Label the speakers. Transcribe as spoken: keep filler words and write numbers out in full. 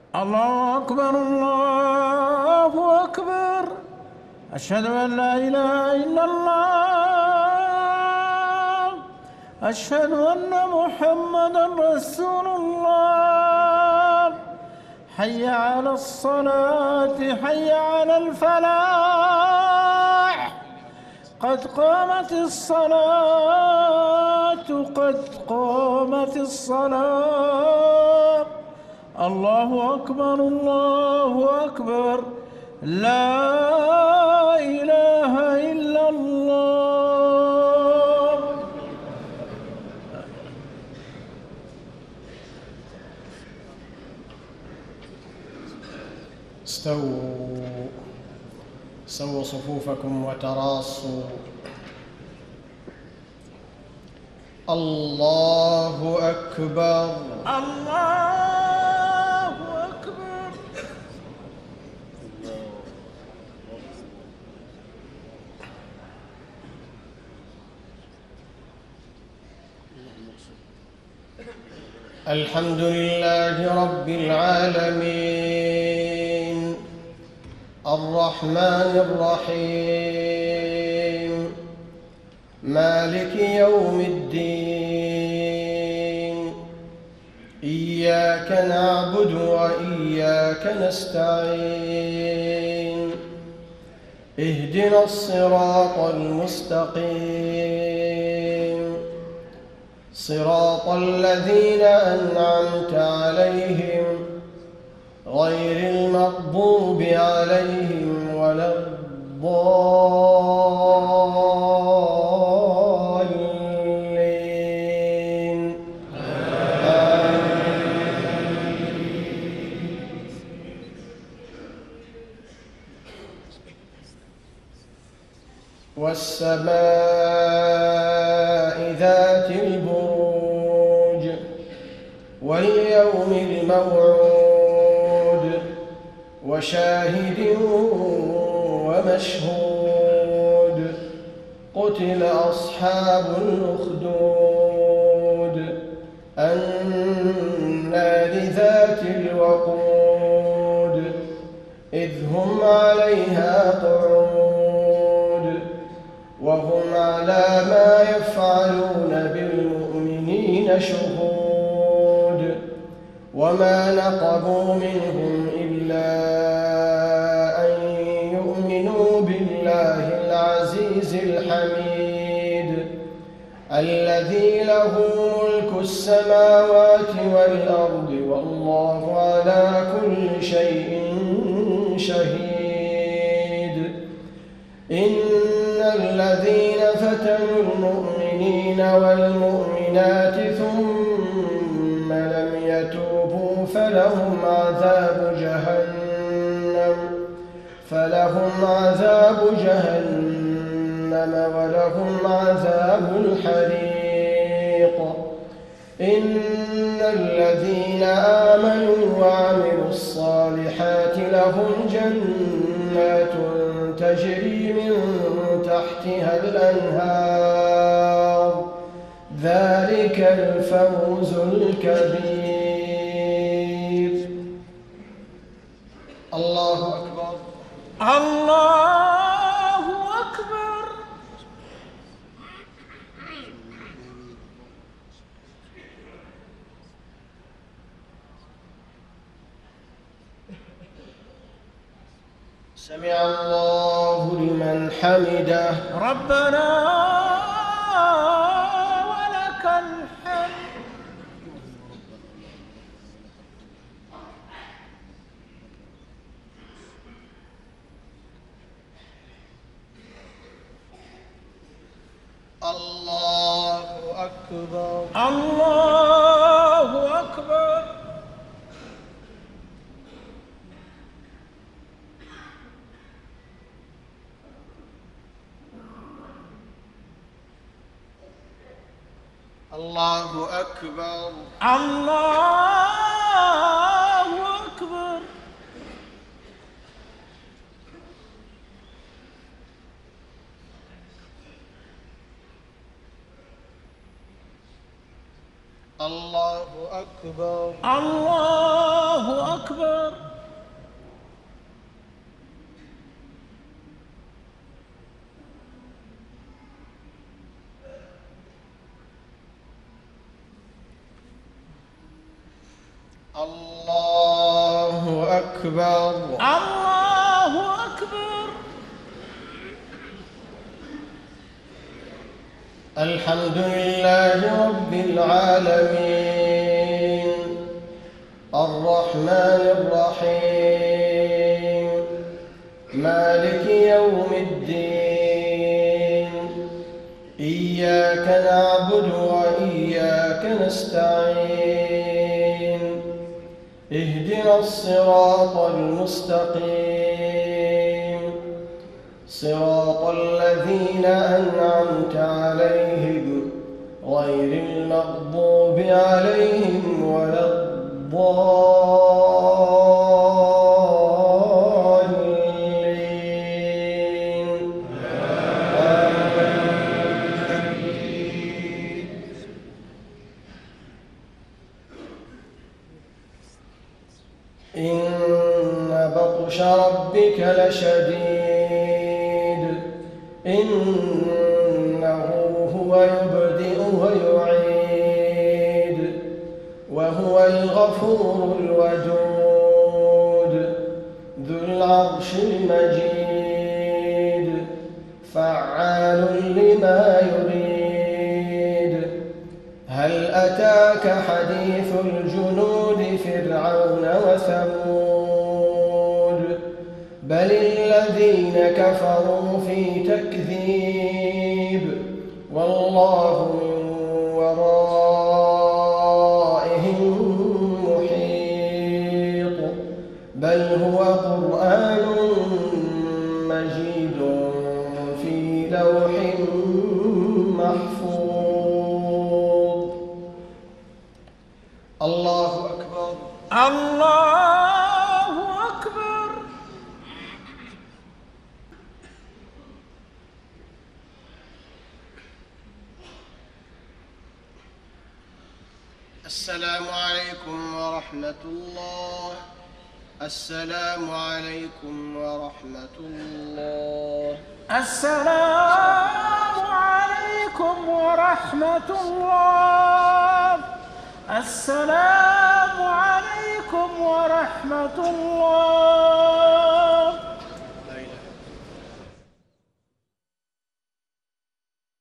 Speaker 1: الله أكبر الله أكبر. أشهد أن لا إله إلا الله. أشهد أن محمدا رسول الله. حي على الصلاة حي على الفلاح. قد قامت الصلاة قد قامت الصلاة. الله أكبر الله أكبر. لا إله إلا الله.
Speaker 2: استووا سووا صفوفكم وتراصوا. الله أكبر
Speaker 1: الله أكبر.
Speaker 2: الحمد لله رب العالمين الرحمن الرحيم مالك يوم الدين. إياك نعبد وإياك نستعين. اهدنا الصراط المستقيم صراط الذين أنعمت عليهم غير المغضوب عليهم ولا الضالين. والسماء ذات البروج واليوم الموعود وشاهد ومشهود. قتل أصحاب الأخدود النار ذات الوقود إذ هم عليها قعود وهم على ما يفعلون بالمؤمنين شهود. وما نقموا منهم إلا أن يؤمنوا بالله العزيز الحميد الذي له ملك السماوات والأرض والله على كل شيء شهيد. إن الذين فتنوا المؤمنين والمؤمنات ثم لم يتوبوا فلهم عذاب جهنم فلهم عذاب جهنم ولهم عذاب الحريق. إن الذين آمنوا وعملوا الصالحات لهم جنات تجري من تحتها الأنهار ذلك الفوز الكبير. الله أكبر
Speaker 1: الله أكبر.
Speaker 2: سمع الله لمن حمده.
Speaker 1: ربنا ولك الحمد.
Speaker 2: الله أكبر
Speaker 1: الله أكبر.
Speaker 2: الله أكبر
Speaker 1: الله أكبر.
Speaker 2: الله أكبر.
Speaker 1: الله أكبر.
Speaker 2: الله أكبر.
Speaker 1: الله أكبر.
Speaker 2: الحمد لله رب العالمين الرحمن الرحيم مالك يوم الدين إياك نعبد وإياك نستعين اهدنا الصراط المستقيم صراط الذين أنعمت عليهم غير المغضوب عليهم ولا الضالين. إن بطش ربك لشديد إنه هو يبدئ ويعيد وهو الغفور الودود ذو العرش المجيد فعال لما يريد. هل أتاك حديث الجنود فرعون وثمود بل الذين كفروا في تكذيب والله من ورائهم محيط بل هو قرآن مجيد في لوح محفوظ. الله أكبر.
Speaker 1: الله أكبر.
Speaker 2: السلام عليكم ورحمة الله. السلام عليكم ورحمة الله.
Speaker 1: السلام عليكم ورحمة الله. السلام عليكم ورحمة الله.